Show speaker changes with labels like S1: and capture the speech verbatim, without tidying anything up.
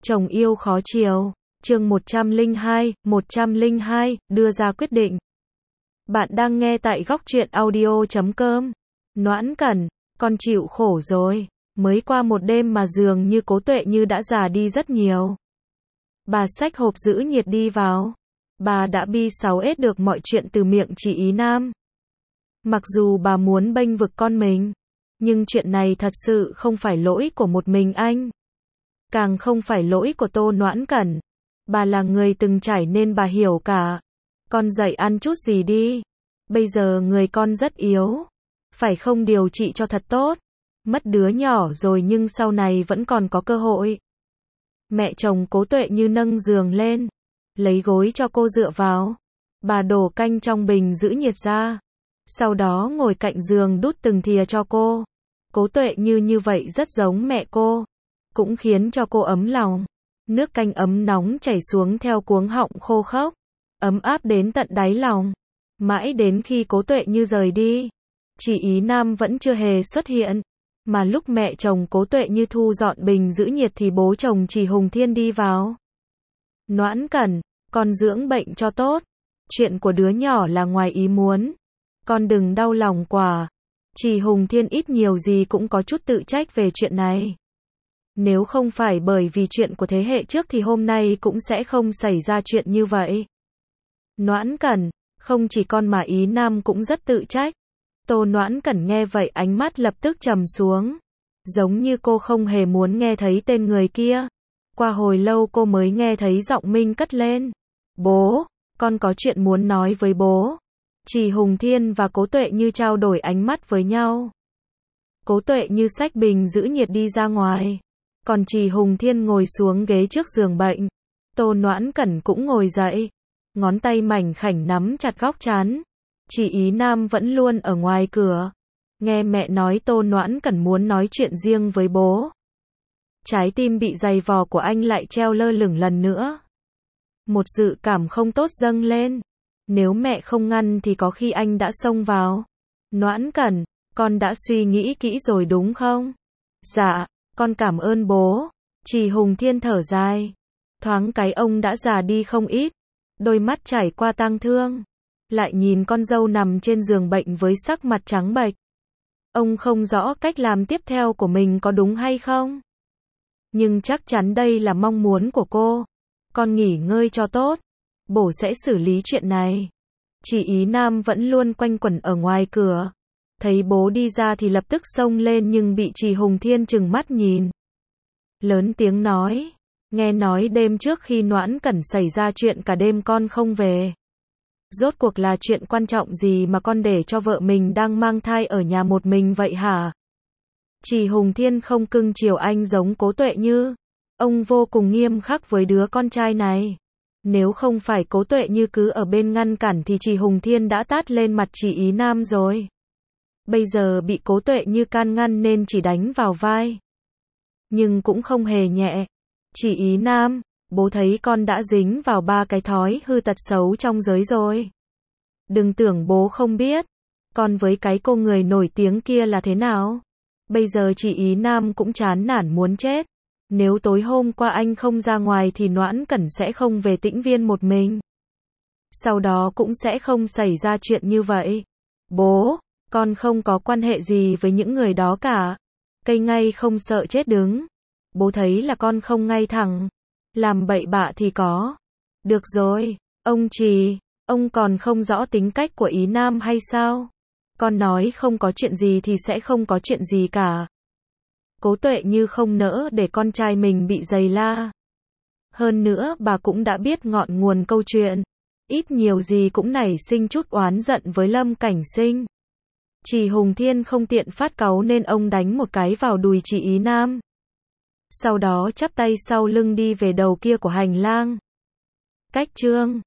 S1: Chồng yêu khó chiều. Chương một trăm lẻ hai, một trăm lẻ hai, đưa ra quyết định. Bạn đang nghe tại góc truyện audio chấm com. Noãn Cẩn, con chịu khổ rồi. Mới qua một đêm mà dường như Cố Tuệ Như đã già đi rất nhiều. Bà xách hộp giữ nhiệt đi vào. Bà đã bi sáu ết được mọi chuyện từ miệng chị Ý Nam. Mặc dù bà muốn bênh vực con mình, nhưng chuyện này thật sự không phải lỗi của một mình anh. Càng không phải lỗi của Tô Noãn Cẩn. Bà là người từng trải nên bà hiểu cả. Con dậy ăn chút gì đi. Bây giờ người con rất yếu. Phải không điều trị cho thật tốt. Mất đứa nhỏ rồi nhưng sau này vẫn còn có cơ hội. Mẹ chồng Cố Tuệ Như nâng giường lên. Lấy gối cho cô dựa vào. Bà đổ canh trong bình giữ nhiệt ra. Sau đó ngồi cạnh giường đút từng thìa cho cô. Cố Tuệ Như như vậy rất giống mẹ cô. Cũng khiến cho cô ấm lòng. Nước canh ấm nóng chảy xuống theo cuống họng khô khốc. Ấm áp đến tận đáy lòng. Mãi đến khi Cố Tuệ Như rời đi. Chị Ý Nam vẫn chưa hề xuất hiện. Mà lúc mẹ chồng Cố Tuệ Như thu dọn bình giữ nhiệt thì bố chồng chị Hùng Thiên đi vào. Noãn Cẩn, con dưỡng bệnh cho tốt. Chuyện của đứa nhỏ là ngoài ý muốn. Con đừng đau lòng quá. Chị Hùng Thiên ít nhiều gì cũng có chút tự trách về chuyện này. Nếu không phải bởi vì chuyện của thế hệ trước thì hôm nay cũng sẽ không xảy ra chuyện như vậy. Noãn Cẩn, không chỉ con mà Ý Nam cũng rất tự trách. Tô Noãn Cẩn nghe vậy ánh mắt lập tức trầm xuống. Giống như cô không hề muốn nghe thấy tên người kia. Qua hồi lâu cô mới nghe thấy giọng Minh cất lên. Bố, con có chuyện muốn nói với bố. Chị Hùng Thiên và Cố Tuệ Như trao đổi ánh mắt với nhau. Cố Tuệ Như xách bình giữ nhiệt đi ra ngoài. Còn chị Hùng Thiên ngồi xuống ghế trước giường bệnh. Tô Noãn Cẩn cũng ngồi dậy. Ngón tay mảnh khảnh nắm chặt góc trán. Chị Ý Nam vẫn luôn ở ngoài cửa. Nghe mẹ nói Tô Noãn Cẩn muốn nói chuyện riêng với bố. Trái tim bị giày vò của anh lại treo lơ lửng lần nữa. Một dự cảm không tốt dâng lên. Nếu mẹ không ngăn thì có khi anh đã xông vào. Noãn Cẩn, con đã suy nghĩ kỹ rồi đúng không? Dạ, con cảm ơn bố. Chị Hùng Thiên thở dài. Thoáng cái ông đã già đi không ít. Đôi mắt trải qua tang thương. Lại nhìn con dâu nằm trên giường bệnh với sắc mặt trắng bệch. Ông không rõ cách làm tiếp theo của mình có đúng hay không. Nhưng chắc chắn đây là mong muốn của cô. Con nghỉ ngơi cho tốt. Bố sẽ xử lý chuyện này. Chị Ý Nam vẫn luôn quanh quẩn ở ngoài cửa. Thấy bố đi ra thì lập tức xông lên nhưng bị chị Hùng Thiên trừng mắt nhìn. Lớn tiếng nói. Nghe nói đêm trước khi Noãn Cẩn xảy ra chuyện cả đêm con không về. Rốt cuộc là chuyện quan trọng gì mà con để cho vợ mình đang mang thai ở nhà một mình vậy hả? Chị Hùng Thiên không cưng chiều anh giống Cố Tuệ Như. Ông vô cùng nghiêm khắc với đứa con trai này. Nếu không phải Cố Tuệ Như cứ ở bên ngăn cản thì chị Hùng Thiên đã tát lên mặt chị Ý Nam rồi. Bây giờ bị Cố Tuệ Như can ngăn nên chỉ đánh vào vai. Nhưng cũng không hề nhẹ. Chị Ý Nam, bố thấy con đã dính vào ba cái thói hư tật xấu trong giới rồi. Đừng tưởng bố không biết. Con với cái cô người nổi tiếng kia là thế nào? Bây giờ chị Ý Nam cũng chán nản muốn chết. Nếu tối hôm qua anh không ra ngoài thì Noãn Cẩn sẽ không về Tĩnh Viên một mình. Sau đó cũng sẽ không xảy ra chuyện như vậy. Bố, con không có quan hệ gì với những người đó cả. Cây ngay không sợ chết đứng. Bố thấy là con không ngay thẳng. Làm bậy bạ thì có. Được rồi, ông Trì, ông còn không rõ tính cách của Ý Nam hay sao? Con nói không có chuyện gì thì sẽ không có chuyện gì cả. Cố Tuệ Như không nỡ để con trai mình bị giày la. Hơn nữa bà cũng đã biết ngọn nguồn câu chuyện. Ít nhiều gì cũng nảy sinh chút oán giận với Lâm Cảnh Sinh. Chị Hùng Thiên không tiện phát cáu nên ông đánh một cái vào đùi chị Ý Nam. Sau đó chắp tay sau lưng đi về đầu kia của hành lang. Cách chương